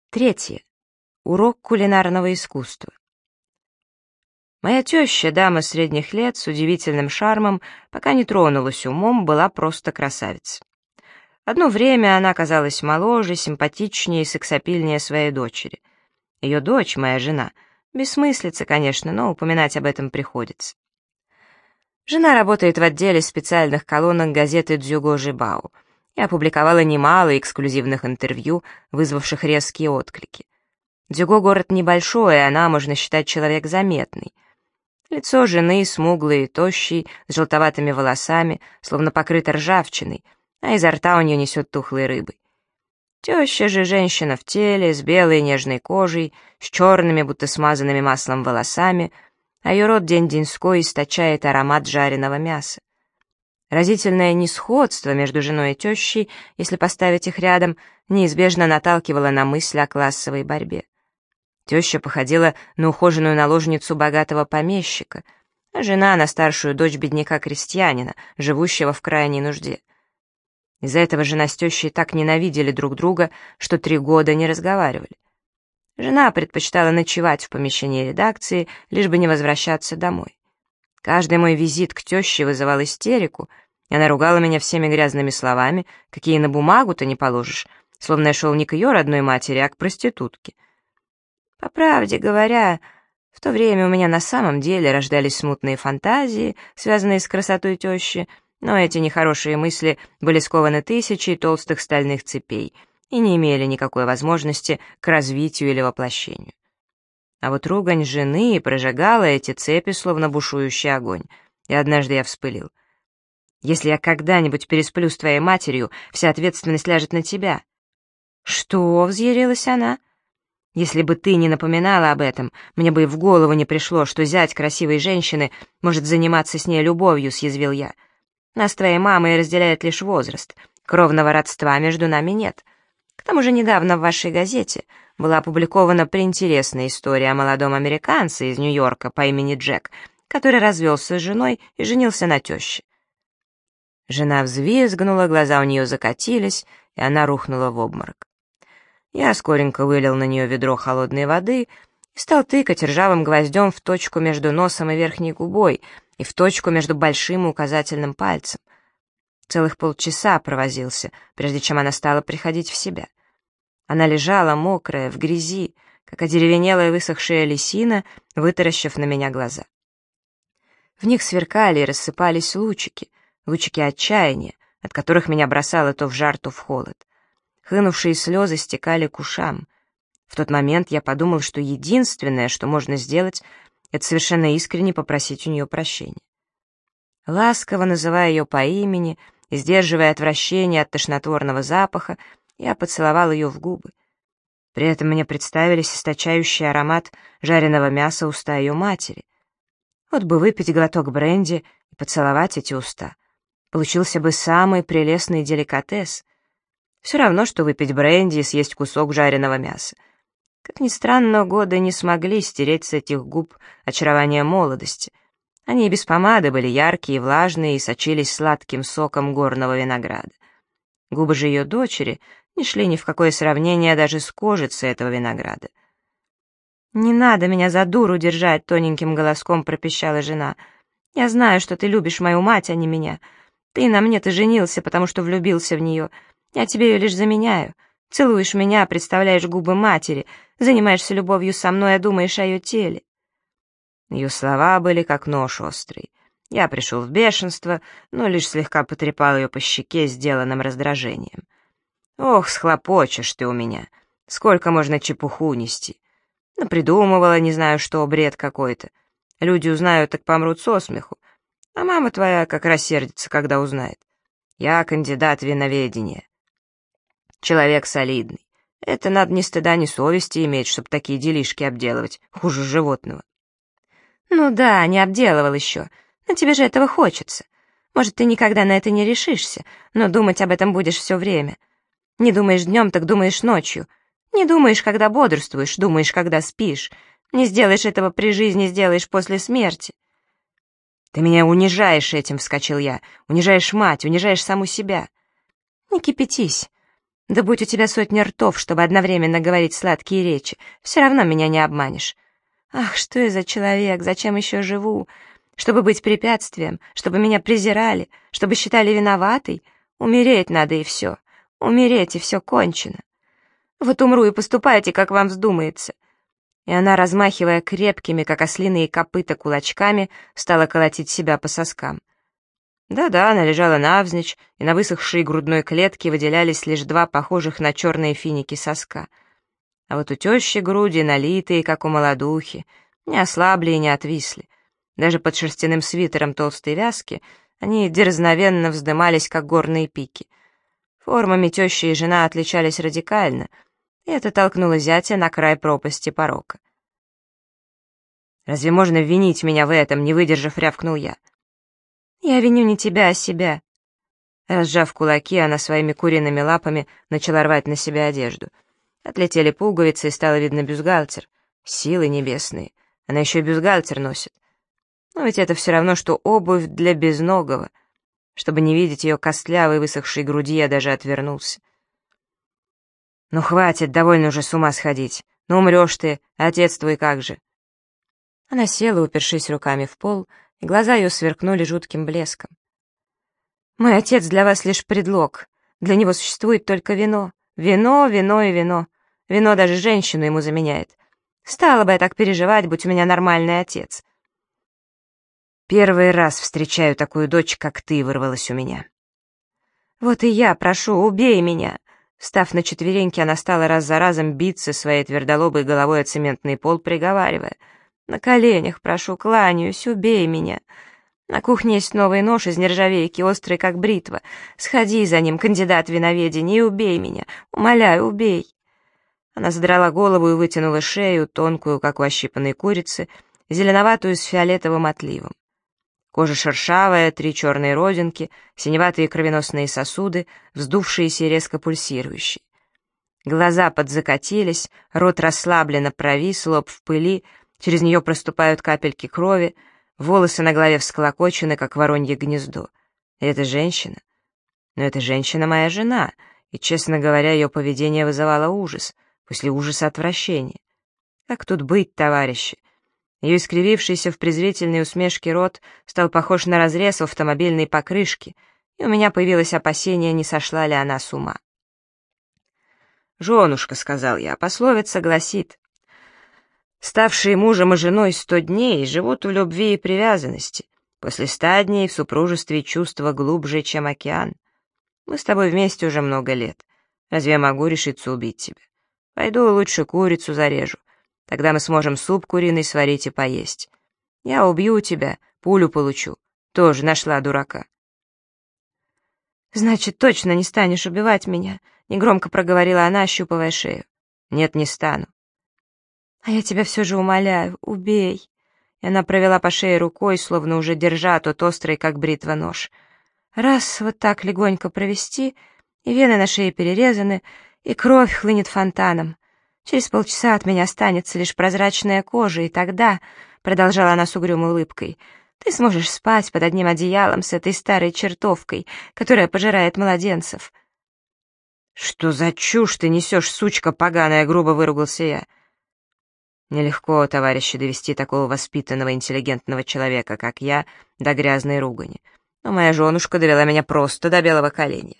Третье. Урок кулинарного искусства. Моя теща, дама средних лет, с удивительным шармом, пока не тронулась умом, была просто красавица. Одно время она казалась моложе, симпатичнее и сексапильнее своей дочери. Ее дочь, моя жена, бессмыслица, конечно, но упоминать об этом приходится. Жена работает в отделе специальных колонок газеты «Дзюго Жибао» и опубликовала немало эксклюзивных интервью, вызвавших резкие отклики. Дзюго — город небольшой, и она, можно считать, человек заметный. Лицо жены смуглое и тощий, с желтоватыми волосами, словно покрыто ржавчиной, а изо рта у нее несет тухлой рыбой. Теща же женщина в теле, с белой нежной кожей, с черными, будто смазанными маслом волосами, а ее рот день-деньской источает аромат жареного мяса. Разительное несходство между женой и тещей, если поставить их рядом, неизбежно наталкивало на мысль о классовой борьбе. Теща походила на ухоженную наложницу богатого помещика, а жена — на старшую дочь бедняка-крестьянина, живущего в крайней нужде. Из-за этого жена с тещей так ненавидели друг друга, что 3 года не разговаривали. Жена предпочитала ночевать в помещении редакции, лишь бы не возвращаться домой. Каждый мой визит к теще вызывал истерику, и она ругала меня всеми грязными словами, какие на бумагу-то не положишь, словно я шел не к ее родной матери, а к проститутке. По правде говоря, в то время у меня на самом деле рождались смутные фантазии, связанные с красотой тещи, но эти нехорошие мысли были скованы тысячей толстых стальных цепей и не имели никакой возможности к развитию или воплощению. А вот ругань жены прожигала эти цепи, словно бушующий огонь, и однажды я вспылил. «Если я когда-нибудь пересплю с твоей матерью, вся ответственность ляжет на тебя». «Что?» — взъярилась она. «Если бы ты не напоминала об этом, мне бы и в голову не пришло, что зять красивой женщины может заниматься с ней любовью», — съязвил я. «Нас с твоей мамой разделяет лишь возраст, кровного родства между нами нет. К тому же недавно в вашей газете была опубликована преинтересная история о молодом американце из Нью-Йорка по имени Джек, который развелся с женой и женился на теще». Жена взвизгнула, глаза у нее закатились, и она рухнула в обморок. Я скоренько вылил на нее ведро холодной воды и стал тыкать ржавым гвоздем в точку между носом и верхней губой и в точку между большим и указательным пальцем. Целых полчаса провозился, прежде чем она стала приходить в себя. Она лежала, мокрая, в грязи, как одеревенелая высохшая лисина, вытаращив на меня глаза. В них сверкали и рассыпались лучики отчаяния, от которых меня бросало то в жар, то в холод. Хлынувшие слезы стекали к ушам. В тот момент я подумал, что единственное, что можно сделать, это совершенно искренне попросить у нее прощения. Ласково называя ее по имени и сдерживая отвращение от тошнотворного запаха, я поцеловал ее в губы. При этом мне представились источающий аромат жареного мяса уста ее матери. Вот бы выпить глоток бренди и поцеловать эти уста. Получился бы самый прелестный деликатес. Все равно, что выпить бренди и съесть кусок жареного мяса. Как ни странно, годы не смогли стереть с этих губ очарование молодости. Они и без помады были яркие и влажные и сочились сладким соком горного винограда. Губы же ее дочери не шли ни в какое сравнение даже с кожицей этого винограда. «Не надо меня за дуру держать», — тоненьким голоском пропищала жена. «Я знаю, что ты любишь мою мать, а не меня. Ты на мне-то женился, потому что влюбился в нее. Я тебе ее лишь заменяю. Целуешь меня, представляешь губы матери, занимаешься любовью со мной, а думаешь о ее теле». Ее слова были как нож острый. Я пришел в бешенство, но лишь слегка потрепал ее по щеке сделанным раздражением. «Ох, схлопочешь ты у меня! Сколько можно чепуху нести! Напридумывала, не знаю что, бред какой-то. Люди узнают, так помрут со смеху. А мама твоя как рассердится, когда узнает. Я кандидат в виноведение. Человек солидный. Это надо ни стыда, ни совести иметь, чтобы такие делишки обделывать, хуже животного». «Ну да, не обделывал еще. Но тебе же этого хочется. Может, ты никогда на это не решишься, но думать об этом будешь все время. Не думаешь днем, так думаешь ночью. Не думаешь, когда бодрствуешь, думаешь, когда спишь. Не сделаешь этого при жизни, сделаешь после смерти». «Ты меня унижаешь этим», — вскочил я. «Унижаешь мать, унижаешь саму себя». «Не кипятись. Да будь у тебя сотня ртов, чтобы одновременно говорить сладкие речи, все равно меня не обманешь. Ах, что я за человек, зачем еще живу? Чтобы быть препятствием, чтобы меня презирали, чтобы считали виноватой? Умереть надо и все. Умереть, и все кончено. Вот умру и поступайте, как вам вздумается». И она, размахивая крепкими, как ослиные копыта, кулачками, стала колотить себя по соскам. Да-да, она лежала навзничь, и на высохшей грудной клетке выделялись лишь два похожих на черные финики соска. А вот у тещи груди, налитые, как у молодухи, не ослабли и не отвисли. Даже под шерстяным свитером толстой вязки они дерзновенно вздымались, как горные пики. Формами теща и жена отличались радикально, и это толкнуло зятя на край пропасти порока. «Разве можно винить меня в этом?» — не выдержав, рявкнул я. «Я виню не тебя, а себя». Разжав кулаки, она своими куриными лапами начала рвать на себя одежду. Отлетели пуговицы, и стало видно бюстгальтер. Силы небесные. Она еще и бюстгальтер носит. Но ведь это все равно, что обувь для безногого. Чтобы не видеть ее костлявой высохшей груди, я даже отвернулся. «Ну хватит, довольно уже с ума сходить. Ну умрешь ты, а отец твой как же?» Она села, упершись руками в пол, и глаза ее сверкнули жутким блеском. «Мой отец для вас лишь предлог. Для него существует только вино. Вино, вино и вино. Вино даже женщину ему заменяет. Стала бы я так переживать, будь у меня нормальный отец». «Первый раз встречаю такую дочь, как ты», — вырвалась у меня. «Вот и я прошу, убей меня». Встав на четвереньки, она стала раз за разом биться своей твердолобой головой о цементный пол, приговаривая: «На коленях прошу, кланяюсь, убей меня. На кухне есть новый нож из нержавейки, острый как бритва. Сходи за ним, кандидат в виноведение, и убей меня. Умоляю, убей». Она задрала голову и вытянула шею, тонкую, как у ощипанной курицы, зеленоватую с фиолетовым отливом. Кожа шершавая, 3 черные родинки, синеватые кровеносные сосуды, вздувшиеся и резко пульсирующие. Глаза подзакатились, рот расслабленно провис, лоб в пыли, через нее проступают капельки крови, волосы на голове всколокочены, как воронье гнездо. И это женщина? Но эта женщина моя жена, и, честно говоря, ее поведение вызывало ужас, после ужаса отвращение. Как тут быть, товарищи? Ее искривившийся в презрительной усмешке рот стал похож на разрез в автомобильной покрышке, и у меня появилось опасение, не сошла ли она с ума. «Женушка», — сказал я, — пословица гласит: ставшие мужем и женой 100 дней живут в любви и привязанности, после 100 дней в супружестве чувства глубже, чем океан. Мы с тобой вместе уже много лет. Разве я могу решиться убить тебя? Пойду лучше курицу зарежу. Тогда мы сможем суп куриный сварить и поесть. Я убью тебя, пулю получу. Тоже нашла дурака». «Значит, точно не станешь убивать меня?» — негромко проговорила она, ощупывая шею. «Нет, не стану». «А я тебя все же умоляю, убей». И она провела по шее рукой, словно уже держа тот острый, как бритва, нож. Раз вот так легонько провести, и вены на шее перерезаны, и кровь хлынет фонтаном. Через полчаса от меня останется лишь прозрачная кожа, и тогда, — продолжала она с угрюмой улыбкой, — ты сможешь спать под одним одеялом с этой старой чертовкой, которая пожирает младенцев. «Что за чушь ты несешь, сучка поганая?» — грубо выругался я. Нелегко, товарищи, довести такого воспитанного, интеллигентного человека, как я, до грязной ругани. Но моя женушка довела меня просто до белого коленя.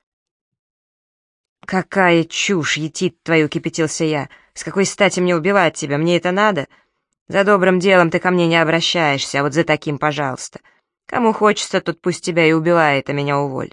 «Какая чушь, етит твою!» — кипятился я. «С какой стати мне убивать тебя? Мне это надо? За добрым делом ты ко мне не обращаешься, а вот за таким, пожалуйста. Кому хочется, тот пусть тебя и убивает, а меня уволь».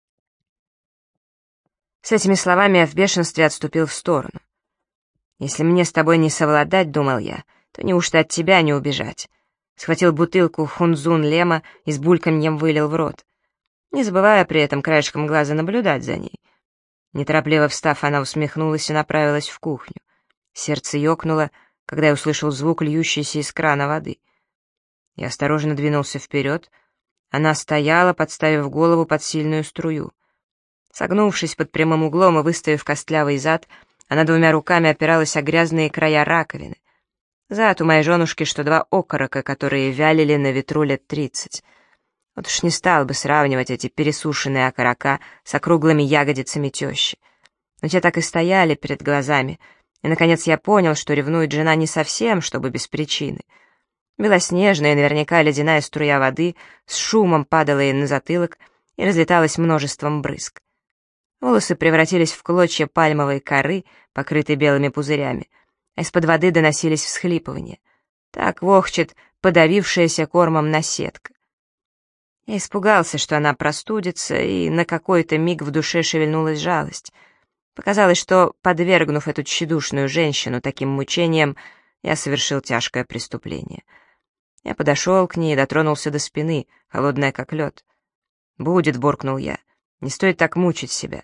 С этими словами я в бешенстве отступил в сторону. «Если мне с тобой не совладать, — думал я, — то неужто от тебя не убежать?» Схватил бутылку хунзун лема и с бульканьем вылил в рот, не забывая при этом краешком глаза наблюдать за ней. Неторопливо встав, она усмехнулась и направилась в кухню. Сердце ёкнуло, когда я услышал звук льющейся из крана воды. Я осторожно двинулся вперед. Она стояла, подставив голову под сильную струю. Согнувшись под прямым углом и выставив костлявый зад, она 2 руками опиралась о грязные края раковины. Зад у моей женушки, что 2 окорока, которые вялили на ветру лет 30. Вот уж не стал бы сравнивать эти пересушенные окорока с округлыми ягодицами тещи. Но те так и стояли перед глазами, и, наконец, я понял, что ревнует жена не совсем, чтобы без причины. Белоснежная, наверняка ледяная струя воды с шумом падала ей на затылок и разлеталась множеством брызг. Волосы превратились в клочья пальмовой коры, покрытой белыми пузырями, а из-под воды доносились всхлипывания. Так вохчет подавившаяся кормом наседка. Я испугался, что она простудится, и на какой-то миг в душе шевельнулась жалость. Показалось, что, подвергнув эту тщедушную женщину таким мучениям, я совершил тяжкое преступление. Я подошел к ней и дотронулся до спины, холодная как лед. «Будет», — буркнул я, — «не стоит так мучить себя.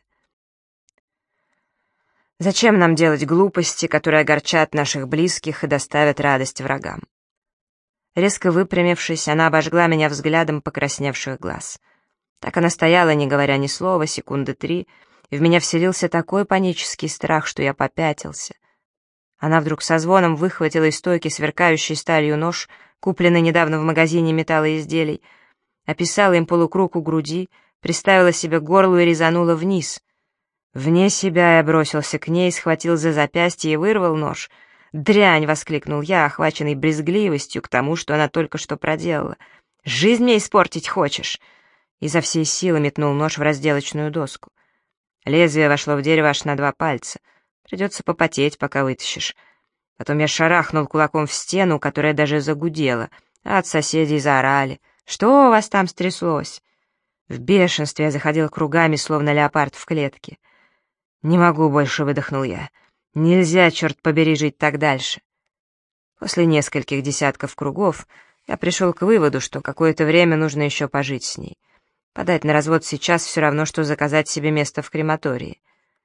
Зачем нам делать глупости, которые огорчат наших близких и доставят радость врагам?» Резко выпрямившись, она обожгла меня взглядом покрасневших глаз. Так она стояла, не говоря ни слова, 3 секунды, и в меня вселился такой панический страх, что я попятился. Она вдруг со звоном выхватила из стойки сверкающий сталью нож, купленный недавно в магазине металлоизделий, описала им полукруг у груди, приставила себе к горлу и резанула вниз. Вне себя я бросился к ней, схватил за запястье и вырвал нож. «Дрянь!» — воскликнул я, охваченный брезгливостью к тому, что она только что проделала. «Жизнь мне испортить хочешь?» Изо всей силы метнул нож в разделочную доску. Лезвие вошло в дерево аж на 2 пальца. Придется попотеть, пока вытащишь. Потом я шарахнул кулаком в стену, которая даже загудела, а от соседей заорали. «Что у вас там стряслось?» В бешенстве я заходил кругами, словно леопард в клетке. «Не могу больше», — выдохнул я. «Нельзя, черт побери, жить так дальше». После нескольких десятков кругов я пришел к выводу, что какое-то время нужно еще пожить с ней. Подать на развод сейчас все равно, что заказать себе место в крематории.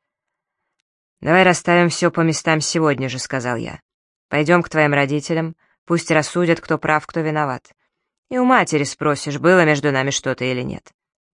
«Давай расставим все по местам сегодня же», — сказал я. «Пойдем к твоим родителям, пусть рассудят, кто прав, кто виноват. И у матери спросишь, было между нами что-то или нет».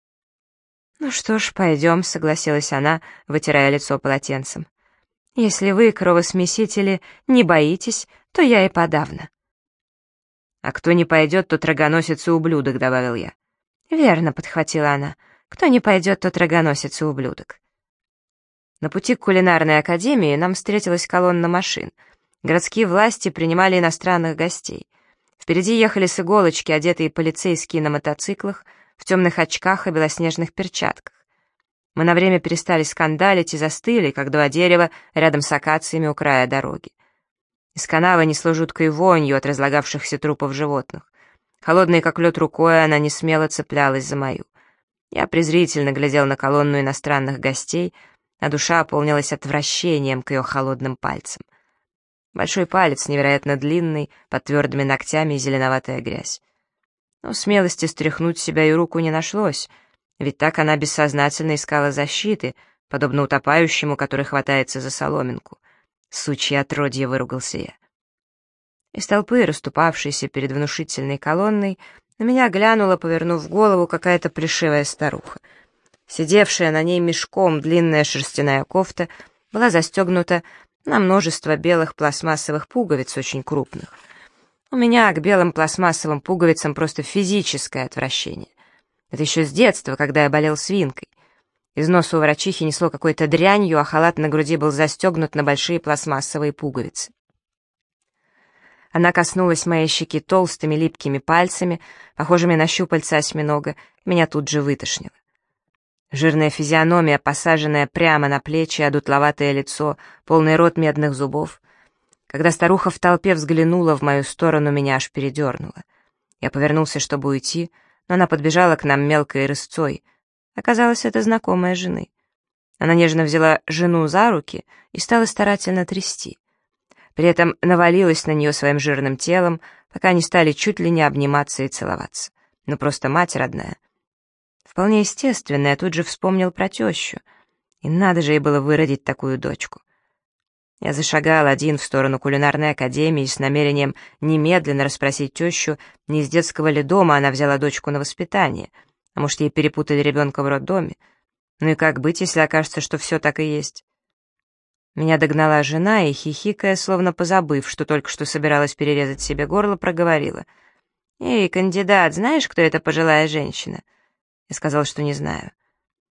«Ну что ж, пойдем», — согласилась она, вытирая лицо полотенцем. «Если вы, кровосмесители, не боитесь, то я и подавно». «А кто не пойдет, тот рогоносец и ублюдок», — добавил я. «Верно», — подхватила она. «Кто не пойдет, тот рогоносец и ублюдок». На пути к кулинарной академии нам встретилась колонна машин. Городские власти принимали иностранных гостей. Впереди ехали с иголочки одетые полицейские на мотоциклах, в темных очках и белоснежных перчатках. Мы на время перестали скандалить и застыли, как 2 дерева рядом с акациями у края дороги. Из канавы несло жуткой вонью от разлагавшихся трупов животных. Холодной, как лед, рукой она не смело цеплялась за мою. Я презрительно глядел на колонну иностранных гостей, а душа полнилась отвращением к ее холодным пальцам. Большой палец, невероятно длинный, под твердыми ногтями и зеленоватая грязь. Но смелости стряхнуть себя и руку не нашлось, ведь так она бессознательно искала защиты, подобно утопающему, который хватается за соломинку. «Сучье отродье!» — выругался я. Из толпы, расступавшейся перед внушительной колонной, на меня глянула, повернув голову, какая-то плешивая старуха. Сидевшая на ней мешком длинная шерстяная кофта была застегнута на множество белых пластмассовых пуговиц, очень крупных. У меня к белым пластмассовым пуговицам просто физическое отвращение. Это еще с детства, когда я болел свинкой. Из носа у врачихи несло какой-то дрянью, а халат на груди был застегнут на большие пластмассовые пуговицы. Она коснулась моей щеки толстыми липкими пальцами, похожими на щупальца осьминога, меня тут же вытошнило. Жирная физиономия, посаженная прямо на плечи, а дутловатое лицо, полный рот медных зубов. Когда старуха в толпе взглянула в мою сторону, меня аж передернуло. Я повернулся, чтобы уйти, но она подбежала к нам мелкой рысцой. Оказалось, это знакомая жены. Она нежно взяла жену за руки и стала старательно трясти. При этом навалилась на нее своим жирным телом, пока они стали чуть ли не обниматься и целоваться. Ну, просто мать родная. Вполне естественно, я тут же вспомнил про тещу. И надо же ей было выродить такую дочку. Я зашагал один в сторону кулинарной академии с намерением немедленно расспросить тещу, не из детского ли дома она взяла дочку на воспитание, а может, ей перепутали ребенка в роддоме. Ну и как быть, если окажется, что все так и есть? Меня догнала жена и, хихикая, словно позабыв, что только что собиралась перерезать себе горло, проговорила. «Эй, кандидат, знаешь, кто эта пожилая женщина?» Я сказал, что не знаю.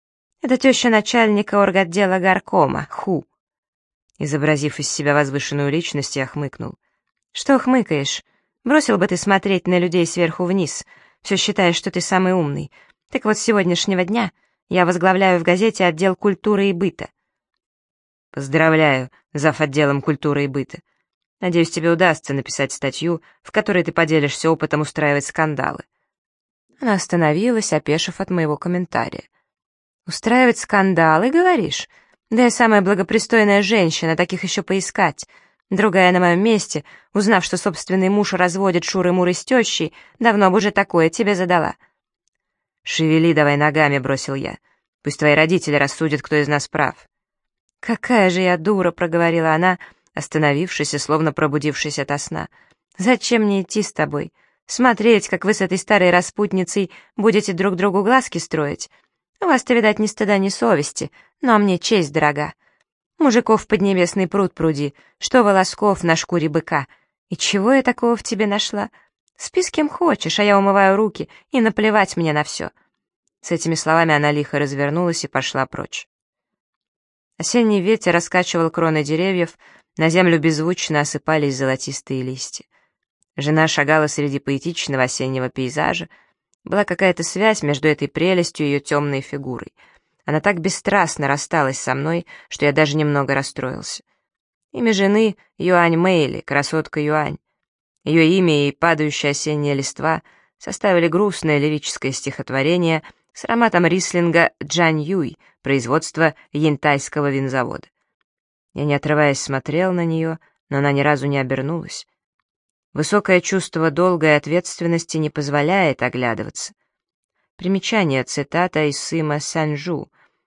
Это теща начальника орготдела горкома, Ху». Изобразив из себя возвышенную личность, я хмыкнул. «Что хмыкаешь? Бросил бы ты смотреть на людей сверху вниз. Все считаешь, что ты самый умный. Так вот, с сегодняшнего дня я возглавляю в газете отдел культуры и быта». «Поздравляю, зав. Отделом культуры и быта. Надеюсь, тебе удастся написать статью, в которой ты поделишься опытом устраивать скандалы». Она остановилась, опешив от моего комментария. «Устраивать скандалы, говоришь? Да я самая благопристойная женщина, таких еще поискать. Другая на моем месте, узнав, что собственный муж разводит шуры-муры с тещей, давно бы уже такое тебе задала». «Шевели давай ногами», — бросил я. «Пусть твои родители рассудят, кто из нас прав». «Какая же я дура», — проговорила она, остановившись и словно пробудившись ото сна. «Зачем мне идти с тобой? Смотреть, как вы с этой старой распутницей будете друг другу глазки строить? У вас-то, видать, ни стыда, ни совести, но мне честь дорога. Мужиков поднебесный пруд пруди, что волосков на шкуре быка. И чего я такого в тебе нашла? Спи с кем хочешь, а я умываю руки, и наплевать мне на все». С этими словами она лихо развернулась и пошла прочь. Осенний ветер раскачивал кроны деревьев, на землю беззвучно осыпались золотистые листья. Жена шагала среди поэтичного осеннего пейзажа. Была какая-то связь между этой прелестью и ее темной фигурой. Она так бесстрастно рассталась со мной, что я даже немного расстроился. Имя жены — Юань Мэйли, красотка Юань. Ее имя и падающая осенняя листва составили грустное лирическое стихотворение с ароматом рислинга Джань Юй, производства янтайского винзавода. Я, не отрываясь, смотрел на нее, но она ни разу не обернулась. Высокое чувство долга и ответственности не позволяет оглядываться. Примечание, цитата из Сыма Санжу,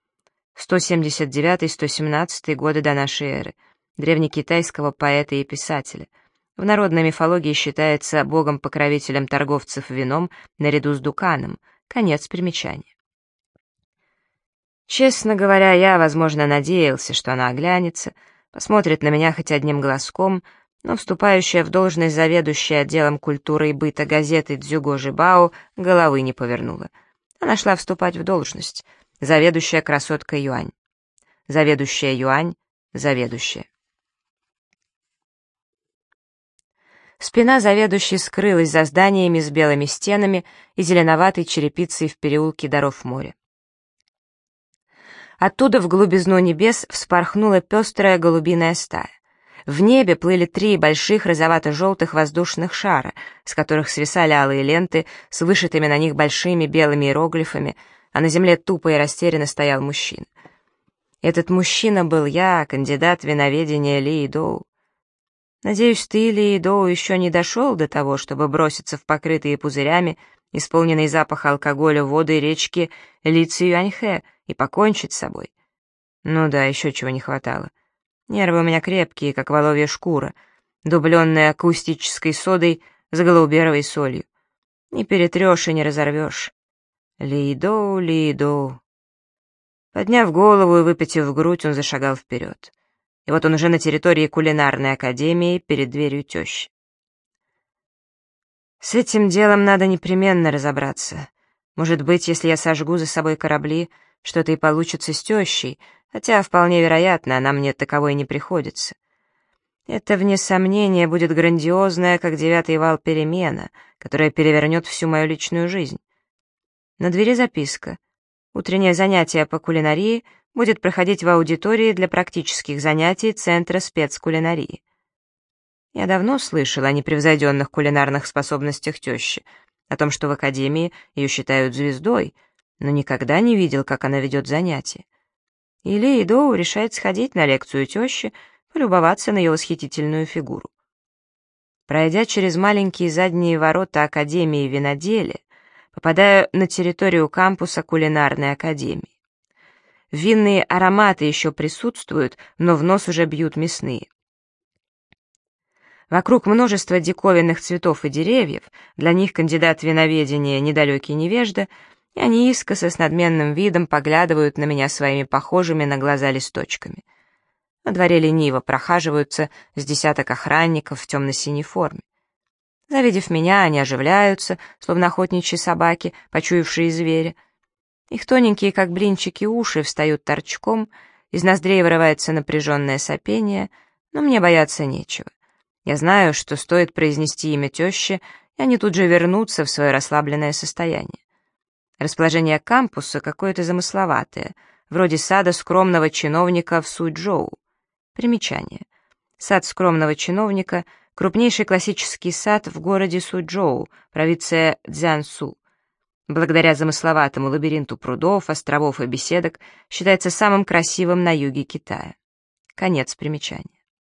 179-117 годы до нашей эры, древнекитайского поэта и писателя. В народной мифологии считается богом-покровителем торговцев вином наряду с Дуканом. Конец примечания. Честно говоря, я, возможно, надеялся, что она оглянется, посмотрит на меня хоть одним глазком, но вступающая в должность заведующая отделом культуры и быта газеты Цзюго Жибао головы не повернула. Она шла вступать в должность. Заведующая красотка Юань. Заведующая Юань, заведующая. Спина заведующей скрылась за зданиями с белыми стенами и зеленоватой черепицей в переулке Даров моря. Оттуда в глубизну небес вспорхнула пестрая голубиная стая. В небе плыли 3 больших розовато-желтых воздушных шара, с которых свисали алые ленты с вышитыми на них большими белыми иероглифами, а на земле тупо и растерянно стоял мужчина. Этот мужчина был я, кандидат виноведения Ли Доу. Надеюсь, ты, Ли Доу, еще не дошел до того, чтобы броситься в покрытые пузырями, исполненные запаха алкоголя воды речки Ли Цюаньхэ и покончить с собой. Ну да, еще чего не хватало. Нервы у меня крепкие, как воловья шкура, дубленная акустической содой с голуберовой солью. Не перетрешь и не разорвешь. Ли-доу, Ли-доу. Подняв голову и выпятив грудь, он зашагал вперед. И вот он уже на территории кулинарной академии перед дверью тещи. С этим делом надо непременно разобраться. Может быть, если я сожгу за собой корабли, что-то и получится с тещей, хотя, вполне вероятно, она мне таковой не приходится. Это, вне сомнения, будет грандиозная, как 9-й вал, перемена, которая перевернет всю мою личную жизнь. На двери записка. Утреннее занятие по кулинарии будет проходить в аудитории для практических занятий Центра спецкулинарии. Я давно слышал о непревзойденных кулинарных способностях тещи, о том, что в академии ее считают звездой, но никогда не видел, как она ведет занятия. И Ли Доу решает сходить на лекцию тещи, полюбоваться на ее восхитительную фигуру. Пройдя через маленькие задние ворота Академии виноделия, попадаю на территорию кампуса кулинарной академии. Винные ароматы еще присутствуют, но в нос уже бьют мясные. Вокруг множество диковинных цветов и деревьев, для них кандидат виноведения недалекий невежда, и они искоса с надменным видом поглядывают на меня своими похожими на глаза листочками. На дворе лениво прохаживаются с десяток охранников в темно-синей форме. Завидев меня, они оживляются, словно охотничьи собаки, почуявшие зверя. Их тоненькие, как блинчики, уши встают торчком, из ноздрей вырывается напряженное сопение, но мне бояться нечего. Я знаю, что стоит произнести имя тещи, и они тут же вернутся в свое расслабленное состояние. Расположение кампуса какое-то замысловатое, вроде сада скромного чиновника в Суйчжоу. Примечание. Сад скромного чиновника — крупнейший классический сад в городе Суйчжоу, провинция Цзянсу. Благодаря замысловатому лабиринту прудов, островов и беседок считается самым красивым на юге Китая. Конец примечания.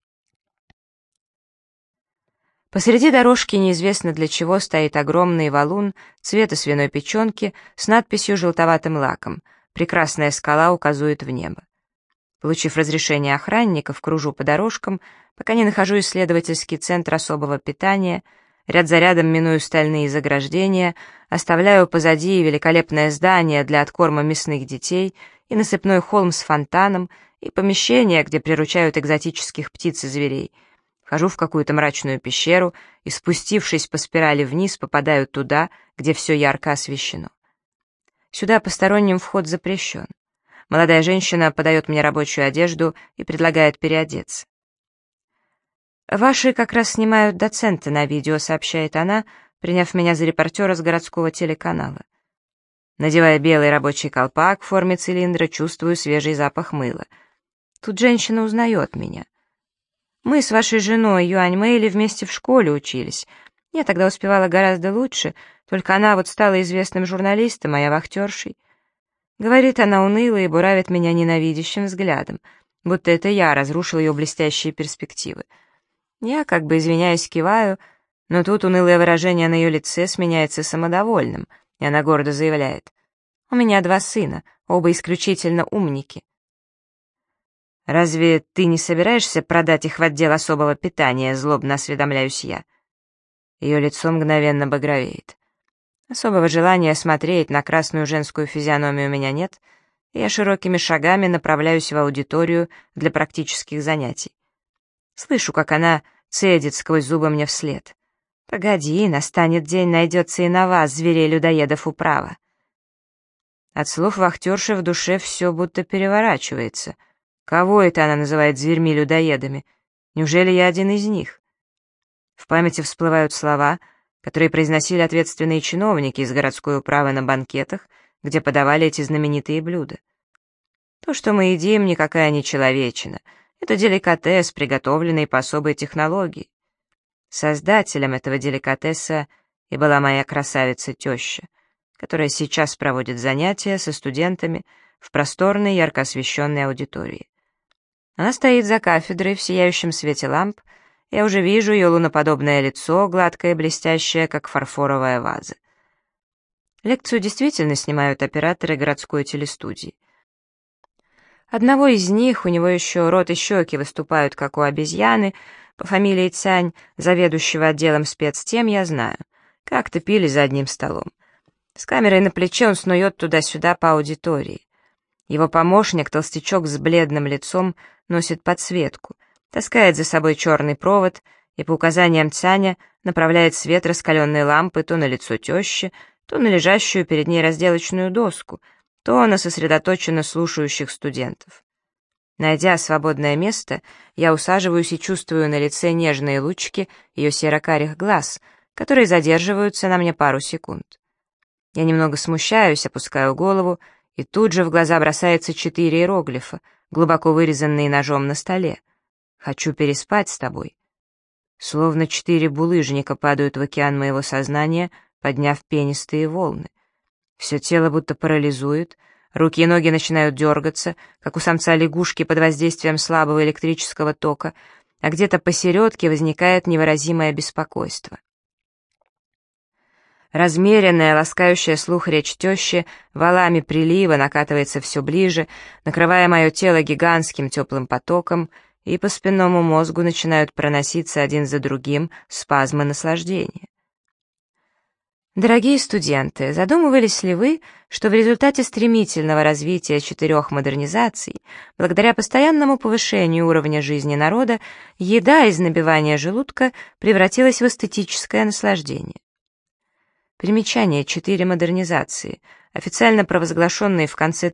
Посреди дорожки неизвестно для чего стоит огромный валун цвета свиной печенки с надписью желтоватым лаком «Прекрасная скала указует в небо». Получив разрешение охранников, кружу по дорожкам, пока не нахожу исследовательский центр особого питания, ряд за рядом миную стальные заграждения, оставляю позади великолепное здание для откорма мясных детей и насыпной холм с фонтаном, и помещение, где приручают экзотических птиц и зверей. Вхожу в какую-то мрачную пещеру и, спустившись по спирали вниз, попадаю туда, где все ярко освещено. Сюда посторонним вход запрещен. Молодая женщина подает мне рабочую одежду и предлагает переодеться. «Ваши как раз снимают доценты на видео», — сообщает она, приняв меня за репортера с городского телеканала. Надевая белый рабочий колпак в форме цилиндра, чувствую свежий запах мыла. Тут женщина узнает меня. «Мы с вашей женой, Юань Мэйли, вместе в школе учились. Я тогда успевала гораздо лучше, только она вот стала известным журналистом, а я вахтершей». Говорит она уныло и буравит меня ненавидящим взглядом, будто это я разрушил ее блестящие перспективы. Я, как бы извиняюсь, киваю, но тут унылое выражение на ее лице сменяется самодовольным, и она гордо заявляет: «У меня 2 сына, оба исключительно умники». «Разве ты не собираешься продать их в отдел особого питания?» — злобно осведомляюсь я. Ее лицо мгновенно багровеет. Особого желания смотреть на красную женскую физиономию у меня нет, и я широкими шагами направляюсь в аудиторию для практических занятий. Слышу, как она цедит сквозь зубы мне вслед: «Погоди, настанет день, найдется и на вас, зверей-людоедов, управа». От слов вахтерши в душе все будто переворачивается. Кого это она называет зверьми-людоедами? Неужели я один из них? В памяти всплывают слова, которые произносили ответственные чиновники из городской управы на банкетах, где подавали эти знаменитые блюда. То, что мы едим, никакая не человечина. Это деликатес, приготовленный по особой технологии. Создателем этого деликатеса и была моя красавица-теща, которая сейчас проводит занятия со студентами в просторной, ярко освещенной аудитории. Она стоит за кафедрой в сияющем свете ламп. Я уже вижу ее луноподобное лицо, гладкое и блестящее, как фарфоровая ваза. Лекцию действительно снимают операторы городской телестудии. Одного из них, у него еще рот и щеки выступают, как у обезьяны, по фамилии Цянь, заведующего отделом спецтем, я знаю. Как-то пили за одним столом. С камерой на плече он снует туда-сюда по аудитории. Его помощник, толстячок с бледным лицом, носит подсветку, таскает за собой черный провод и по указаниям Цяня направляет свет раскаленной лампы то на лицо тещи, то на лежащую перед ней разделочную доску, то на сосредоточенно слушающих студентов. Найдя свободное место, я усаживаюсь и чувствую на лице нежные лучики ее серо-карих глаз, которые задерживаются на мне пару секунд. Я немного смущаюсь, опускаю голову, и тут же в глаза бросается 4 иероглифа, глубоко вырезанные ножом на столе. «Хочу переспать с тобой». Словно 4 булыжника падают в океан моего сознания, подняв пенистые волны. Все тело будто парализует, руки и ноги начинают дергаться, как у самца лягушки под воздействием слабого электрического тока, а где-то посередке возникает невыразимое беспокойство. Размеренная, ласкающая слух речь тещи валами прилива накатывается все ближе, накрывая мое тело гигантским теплым потоком, и по спинному мозгу начинают проноситься один за другим спазмы наслаждения. Дорогие студенты, задумывались ли вы, что в результате стремительного развития 4 модернизаций, благодаря постоянному повышению уровня жизни народа, еда из набивания желудка превратилась в эстетическое наслаждение? Примечание: 4 модернизации. официально провозглашенный в конце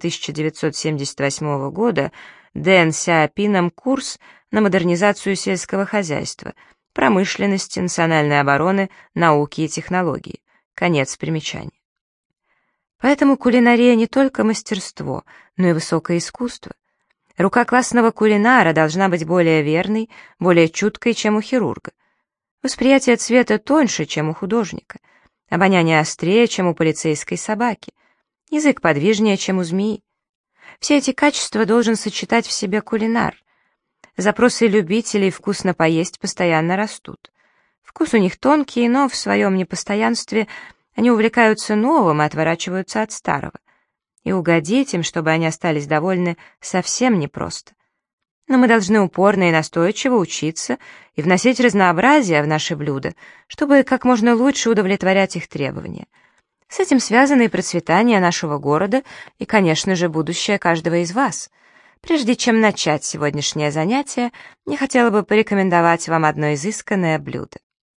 1978 года Дэн Сяопином курс на модернизацию сельского хозяйства, промышленности, национальной обороны, науки и технологий. Конец примечания. Поэтому кулинария не только мастерство, но и высокое искусство. Рука классного кулинара должна быть более верной, более чуткой, чем у хирурга. Восприятие цвета тоньше, чем у художника. Обоняние острее, чем у полицейской собаки. Язык подвижнее, чем у змеи. Все эти качества должен сочетать в себе кулинар. Запросы любителей вкусно поесть постоянно растут. Вкус у них тонкий, но в своем непостоянстве они увлекаются новым и отворачиваются от старого. И угодить им, чтобы они остались довольны, совсем непросто. Но мы должны упорно и настойчиво учиться и вносить разнообразие в наши блюда, чтобы как можно лучше удовлетворять их требования. С этим связано и процветание нашего города и, конечно же, будущее каждого из вас. Прежде чем начать сегодняшнее занятие, я хотела бы порекомендовать вам одно изысканное блюдо.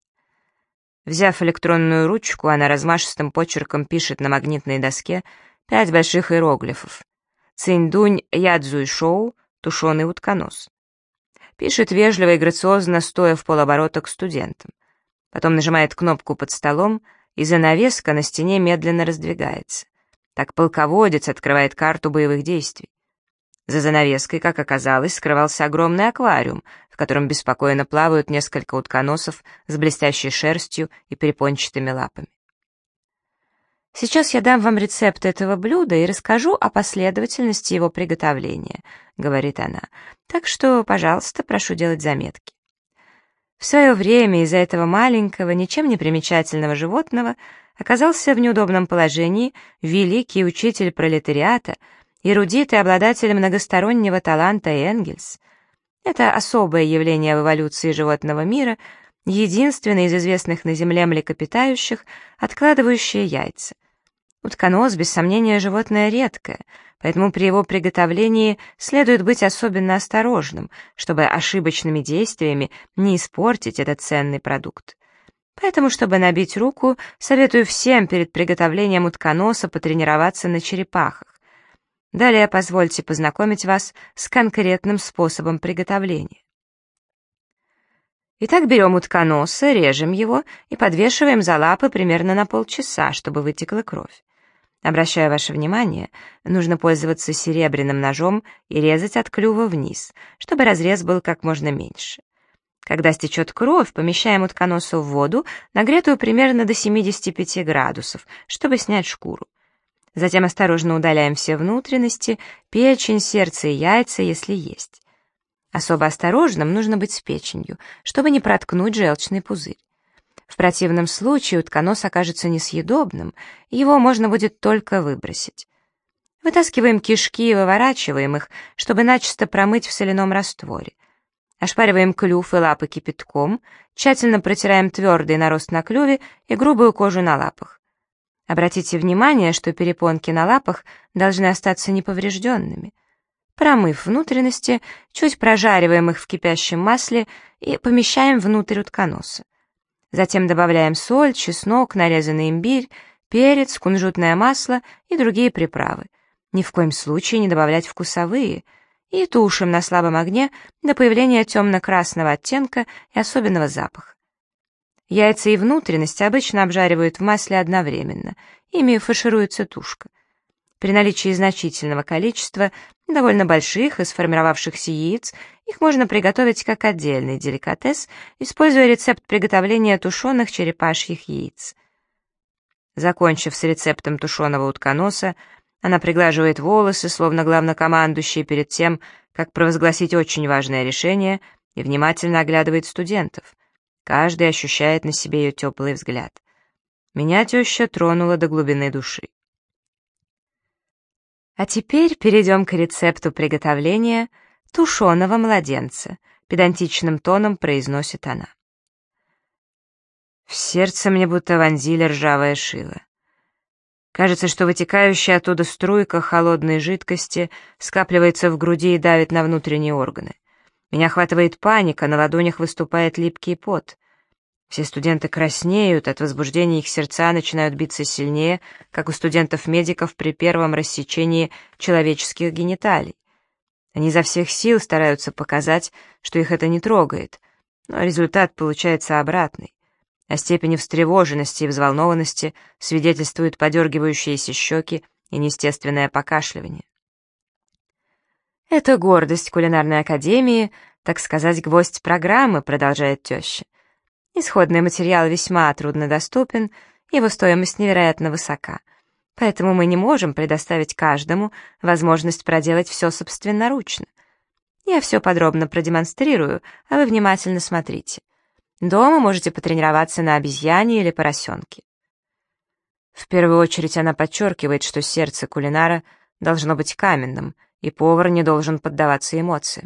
Взяв электронную ручку, она размашистым почерком пишет на магнитной доске 5 больших иероглифов. Цинь-дунь ядзуй-шоу, тушеный утконос. Пишет вежливо и грациозно, стоя в полоборота к студентам. Потом нажимает кнопку под столом, и занавеска на стене медленно раздвигается. Так полководец открывает карту боевых действий. За занавеской, как оказалось, скрывался огромный аквариум, в котором беспокойно плавают несколько утконосов с блестящей шерстью и перепончатыми лапами. Сейчас я дам вам рецепт этого блюда и расскажу о последовательности его приготовления, говорит она. Так что, пожалуйста, прошу делать заметки. В свое время из-за этого маленького, ничем не примечательного животного оказался в неудобном положении великий учитель пролетариата, эрудит и обладатель многостороннего таланта Энгельс. Это особое явление в эволюции животного мира, единственный из известных на Земле млекопитающих, откладывающее яйца. Утконос, без сомнения, животное редкое, поэтому при его приготовлении следует быть особенно осторожным, чтобы ошибочными действиями не испортить этот ценный продукт. Поэтому, чтобы набить руку, советую всем перед приготовлением утконоса потренироваться на черепахах. Далее позвольте познакомить вас с конкретным способом приготовления. Итак, берем утконоса, режем его и подвешиваем за лапы примерно на полчаса, чтобы вытекла кровь. Обращаю ваше внимание, нужно пользоваться серебряным ножом и резать от клюва вниз, чтобы разрез был как можно меньше. Когда стечет кровь, помещаем утконоса в воду, нагретую примерно до 75 градусов, чтобы снять шкуру. Затем осторожно удаляем все внутренности, печень, сердце и яйца, если есть. Особо осторожным нужно быть с печенью, чтобы не проткнуть желчный пузырь. В противном случае утконос окажется несъедобным, и его можно будет только выбросить. Вытаскиваем кишки и выворачиваем их, чтобы начисто промыть в соляном растворе. Ошпариваем клюв и лапы кипятком, тщательно протираем твердый нарост на клюве и грубую кожу на лапах. Обратите внимание, что перепонки на лапах должны остаться неповрежденными. Промыв внутренности, чуть прожариваем их в кипящем масле и помещаем внутрь утконоса. Затем добавляем соль, чеснок, нарезанный имбирь, перец, кунжутное масло и другие приправы. Ни в коем случае не добавлять вкусовые. И тушим на слабом огне до появления темно-красного оттенка и особенного запаха. Яйца и внутренности обычно обжаривают в масле одновременно, ими фаршируется тушка. При наличии значительного количества довольно больших и сформировавшихся яиц их можно приготовить как отдельный деликатес, используя рецепт приготовления тушеных черепашьих яиц. Закончив с рецептом тушеного утконоса, она приглаживает волосы, словно главнокомандующий перед тем, как провозгласить очень важное решение, и внимательно оглядывает студентов. Каждый ощущает на себе ее теплый взгляд. Меня теща тронула до глубины души. А теперь перейдем к рецепту приготовления тушеного младенца, педантичным тоном произносит она. В сердце мне будто вонзили ржавое шило. Кажется, что вытекающая оттуда струйка холодной жидкости скапливается в груди и давит на внутренние органы. Меня охватывает паника, на ладонях выступает липкий пот. Все студенты краснеют, от возбуждения их сердца начинают биться сильнее, как у студентов-медиков при первом рассечении человеческих гениталий. Они изо всех сил стараются показать, что их это не трогает, но результат получается обратный. О степени встревоженности и взволнованности свидетельствуют подергивающиеся щеки и неестественное покашливание. «Это гордость кулинарной академии, так сказать, гвоздь программы», — продолжает теща. «Исходный материал весьма труднодоступен, его стоимость невероятно высока, поэтому мы не можем предоставить каждому возможность проделать все собственноручно. Я все подробно продемонстрирую, а вы внимательно смотрите. Дома можете потренироваться на обезьяне или поросенке». В первую очередь она подчеркивает, что сердце кулинара должно быть каменным, и повар не должен поддаваться эмоциям.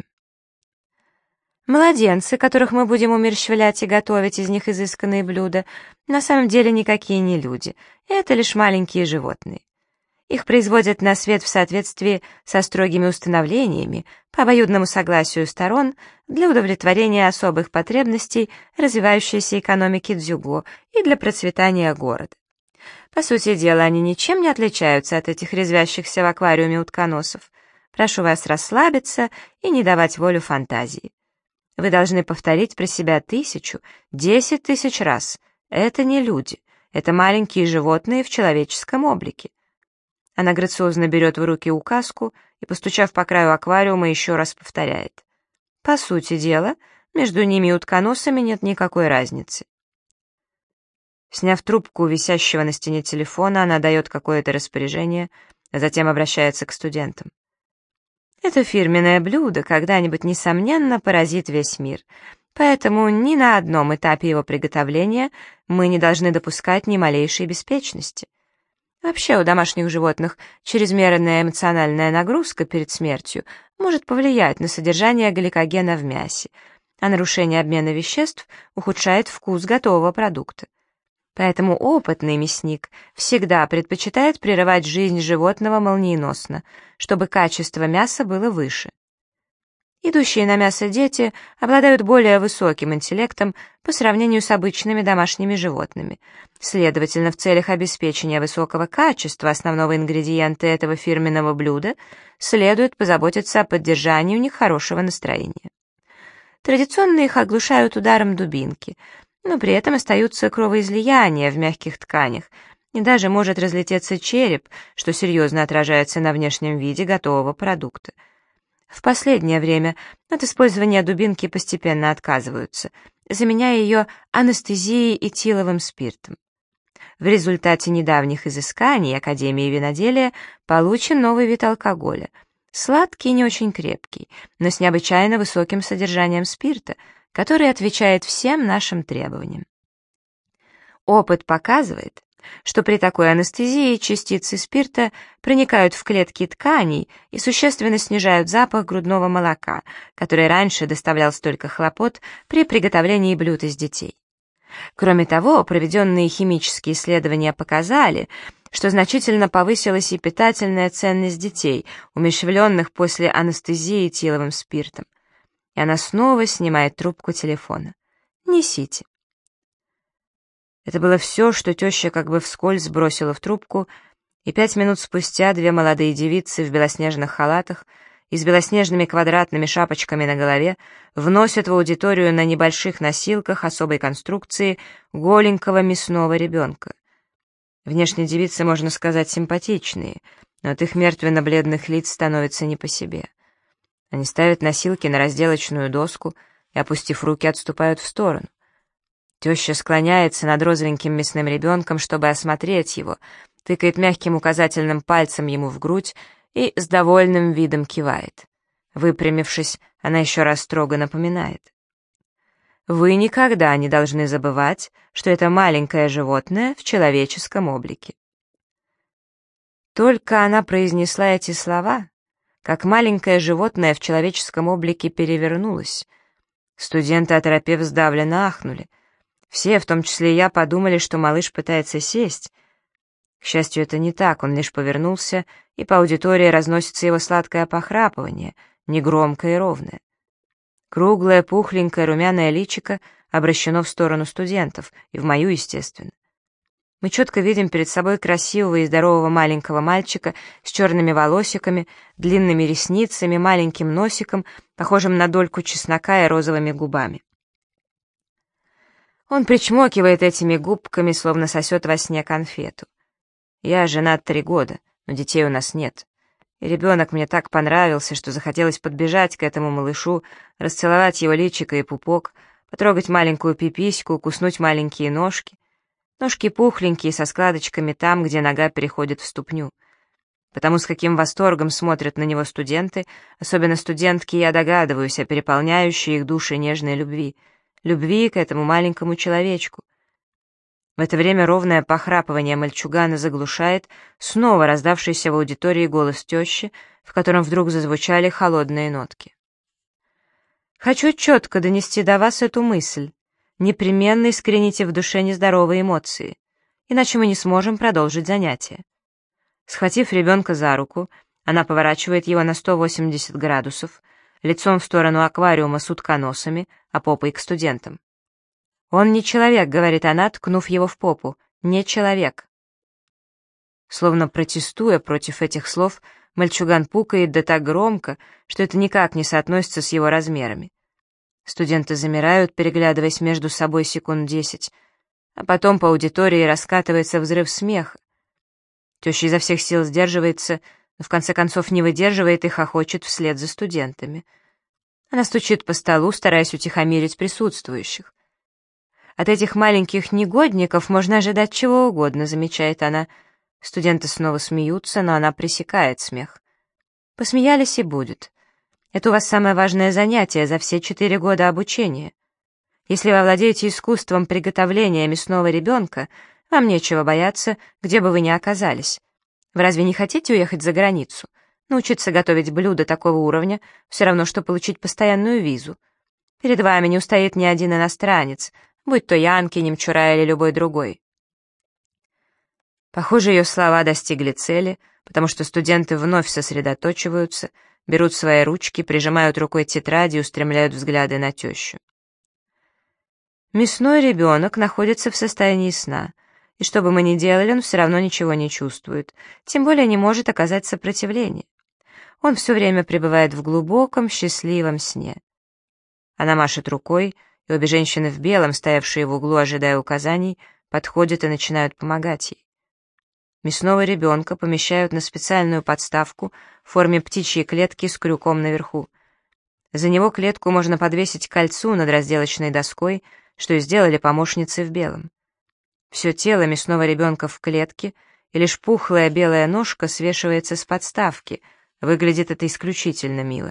Младенцы, которых мы будем умерщвлять и готовить из них изысканные блюда, на самом деле никакие не люди, это лишь маленькие животные. Их производят на свет в соответствии со строгими установлениями, по обоюдному согласию сторон, для удовлетворения особых потребностей развивающейся экономики дзюго и для процветания города. По сути дела, они ничем не отличаются от этих резвящихся в аквариуме утконосов. Прошу вас расслабиться и не давать волю фантазии. Вы должны повторить про себя 1000, 10 000 раз. Это не люди, это маленькие животные в человеческом облике. Она грациозно берет в руки указку и, постучав по краю аквариума, еще раз повторяет. По сути дела, между ними и утконосами нет никакой разницы. Сняв трубку висящего на стене телефона, она дает какое-то распоряжение, а затем обращается к студентам. Это фирменное блюдо когда-нибудь, несомненно, поразит весь мир, поэтому ни на одном этапе его приготовления мы не должны допускать ни малейшей беспечности. Вообще у домашних животных чрезмерная эмоциональная нагрузка перед смертью может повлиять на содержание гликогена в мясе, а нарушение обмена веществ ухудшает вкус готового продукта. Поэтому опытный мясник всегда предпочитает прерывать жизнь животного молниеносно, чтобы качество мяса было выше. Идущие на мясо дети обладают более высоким интеллектом по сравнению с обычными домашними животными. Следовательно, в целях обеспечения высокого качества основного ингредиента этого фирменного блюда следует позаботиться о поддержании у них хорошего настроения. Традиционно их оглушают ударом дубинки, но при этом остаются кровоизлияния в мягких тканях, и даже может разлететься череп, что серьезно отражается на внешнем виде готового продукта. В последнее время от использования дубинки постепенно отказываются, заменяя ее анестезией и этиловым спиртом. В результате недавних изысканий Академии виноделия получен новый вид алкоголя, сладкий и не очень крепкий, но с необычайно высоким содержанием спирта, который отвечает всем нашим требованиям. Опыт показывает, что при такой анестезии частицы спирта проникают в клетки тканей и существенно снижают запах грудного молока, который раньше доставлял столько хлопот при приготовлении блюд из детей. Кроме того, проведенные химические исследования показали, что значительно повысилась и питательная ценность детей, умерщвленных после анестезии этиловым спиртом. И она снова снимает трубку телефона. «Несите». Это было все, что теща как бы вскользь бросила в трубку, и 5 минут спустя 2 молодые девицы в белоснежных халатах и с белоснежными квадратными шапочками на голове вносят в аудиторию на небольших носилках особой конструкции голенького мясного ребенка. Внешне девицы, можно сказать, симпатичные, но от их мертвенно-бледных лиц становится не по себе. Они ставят носилки на разделочную доску и, опустив руки, отступают в сторону. Теща склоняется над розовеньким мясным ребенком, чтобы осмотреть его, тыкает мягким указательным пальцем ему в грудь и с довольным видом кивает. Выпрямившись, она еще раз строго напоминает. Вы никогда не должны забывать, что это маленькое животное в человеческом облике. Только она произнесла эти слова, как маленькое животное в человеческом облике перевернулось. Студенты, оторопев, сдавленно ахнули. Все, в том числе и я, подумали, что малыш пытается сесть. К счастью, это не так, он лишь повернулся, и по аудитории разносится его сладкое похрапывание, негромкое и ровное. Круглое, пухленькое, румяное личико обращено в сторону студентов, и в мою, естественно. Мы четко видим перед собой красивого и здорового маленького мальчика с черными волосиками, длинными ресницами, маленьким носиком, похожим на дольку чеснока и розовыми губами. Он причмокивает этими губками, словно сосет во сне конфету. Я женат 3 года, но детей у нас нет. И ребенок мне так понравился, что захотелось подбежать к этому малышу, расцеловать его личико и пупок, потрогать маленькую пипиську, куснуть маленькие ножки. Ножки пухленькие, со складочками там, где нога переходит в ступню. Потому с каким восторгом смотрят на него студенты, особенно студентки, я догадываюсь о переполняющей их души нежной любви к этому маленькому человечку. В это время ровное похрапывание мальчугана заглушает снова раздавшийся в аудитории голос тещи, в котором вдруг зазвучали холодные нотки. «Хочу четко донести до вас эту мысль. Непременно искорените в душе нездоровые эмоции, иначе мы не сможем продолжить занятие». Схватив ребенка за руку, она поворачивает его на 180 градусов, лицом в сторону аквариума с утконосами, а попой к студентам. «Он не человек», — говорит она, ткнув его в попу, — «не человек». Словно протестуя против этих слов, мальчуган пукает да так громко, что это никак не соотносится с его размерами. Студенты замирают, переглядываясь между собой секунд 10, а потом по аудитории раскатывается взрыв смеха. Теща изо всех сил сдерживается, но в конце концов не выдерживает и хохочет вслед за студентами. Она стучит по столу, стараясь утихомирить присутствующих. «От этих маленьких негодников можно ожидать чего угодно», — замечает она. Студенты снова смеются, но она пресекает смех. «Посмеялись и будет. Это у вас самое важное занятие за все 4 года обучения. Если вы овладеете искусством приготовления мясного ребенка, вам нечего бояться, где бы вы ни оказались. Вы разве не хотите уехать за границу? Научиться готовить блюда такого уровня все равно, что получить постоянную визу. Перед вами не устоит ни один иностранец, будь то Янки, Немчура или любой другой». Похоже, ее слова достигли цели, потому что студенты вновь сосредоточиваются, берут свои ручки, прижимают рукой тетради и устремляют взгляды на тещу. Мясной ребенок находится в состоянии сна, и что бы мы ни делали, он все равно ничего не чувствует, тем более не может оказать сопротивление. Он все время пребывает в глубоком, счастливом сне. Она машет рукой, и обе женщины в белом, стоявшие в углу, ожидая указаний, подходят и начинают помогать ей. Мясного ребенка помещают на специальную подставку в форме птичьей клетки с крюком наверху. За него клетку можно подвесить к кольцу над разделочной доской, что и сделали помощницы в белом. Все тело мясного ребенка в клетке, и лишь пухлая белая ножка свешивается с подставки. Выглядит это исключительно мило.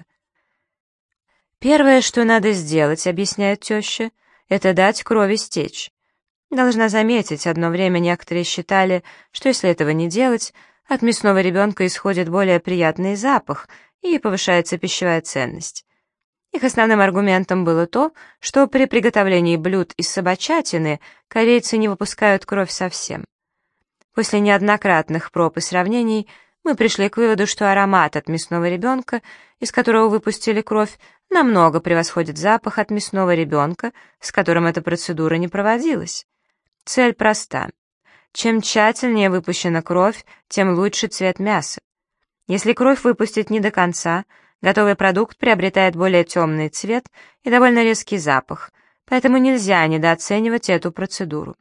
«Первое, что надо сделать, — объясняет теща, — это дать крови стечь. Должна заметить, одно время некоторые считали, что если этого не делать, от мясного ребенка исходит более приятный запах и повышается пищевая ценность. Их основным аргументом было то, что при приготовлении блюд из собачатины корейцы не выпускают кровь совсем. После неоднократных проб и сравнений мы пришли к выводу, что аромат от мясного ребенка, из которого выпустили кровь, намного превосходит запах от мясного ребенка, с которым эта процедура не проводилась. Цель проста. Чем тщательнее выпущена кровь, тем лучше цвет мяса. Если кровь выпустить не до конца, готовый продукт приобретает более темный цвет и довольно резкий запах, поэтому нельзя недооценивать эту процедуру.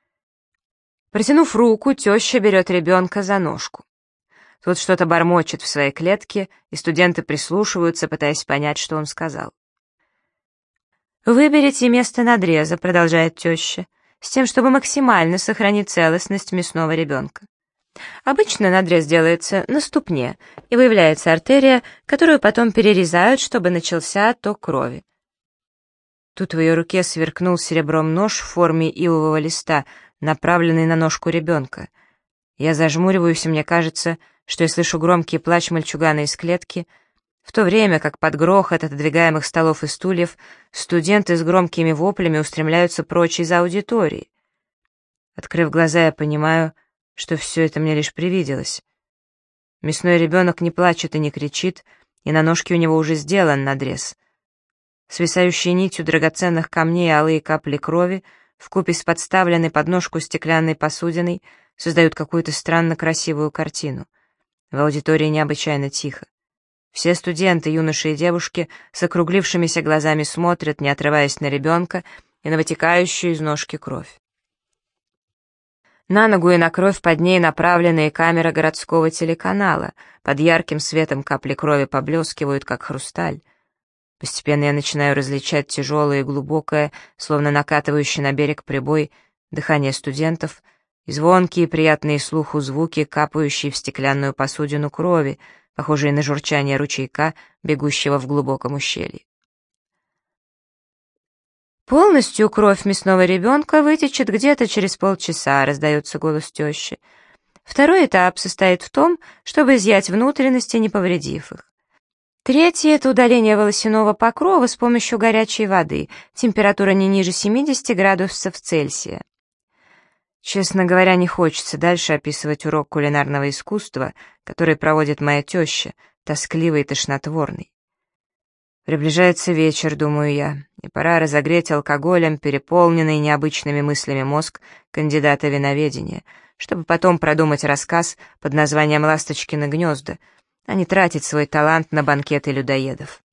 Протянув руку, теща берет ребенка за ножку. Тот что-то бормочет в своей клетке, и студенты прислушиваются, пытаясь понять, что он сказал. «Выберите место надреза», — продолжает теща, с тем, чтобы максимально сохранить целостность мясного ребенка. Обычно надрез делается на ступне, и выявляется артерия, которую потом перерезают, чтобы начался отток крови. Тут в ее руке сверкнул серебром нож в форме ивового листа, направленный на ножку ребенка. Я зажмуриваюсь, и мне кажется, что я слышу громкий плач мальчугана из клетки, в то время как под грохот отодвигаемых столов и стульев студенты с громкими воплями устремляются прочь из аудитории. Открыв глаза, я понимаю, что все это мне лишь привиделось. Мясной ребенок не плачет и не кричит, и на ножке у него уже сделан надрез. Свисающие нитью драгоценных камней алые капли крови вкупе с подставленной под ножку стеклянной посудиной создают какую-то странно красивую картину. В аудитории необычайно тихо. Все студенты, юноши и девушки с округлившимися глазами смотрят, не отрываясь на ребенка и на вытекающую из ножки кровь. На ногу и на кровь под ней направленные камеры городского телеканала. Под ярким светом капли крови поблескивают, как хрусталь. Постепенно я начинаю различать тяжелое и глубокое, словно накатывающий на берег прибой, дыхание студентов и звонкие, приятные слуху звуки, капающие в стеклянную посудину крови, похожие на журчание ручейка, бегущего в глубоком ущелье. «Полностью кровь мясного ребенка вытечет где-то через полчаса», — раздается голос тещи. «Второй этап состоит в том, чтобы изъять внутренности, не повредив их. Третий — это удаление волосяного покрова с помощью горячей воды, температура не ниже 70 градусов Цельсия». Честно говоря, не хочется дальше описывать урок кулинарного искусства, который проводит моя теща, тоскливый и тошнотворный. Приближается вечер, думаю я, и пора разогреть алкоголем переполненный необычными мыслями мозг кандидата виноведения, чтобы потом продумать рассказ под названием «Ласточкины гнезда», а не тратить свой талант на банкеты людоедов.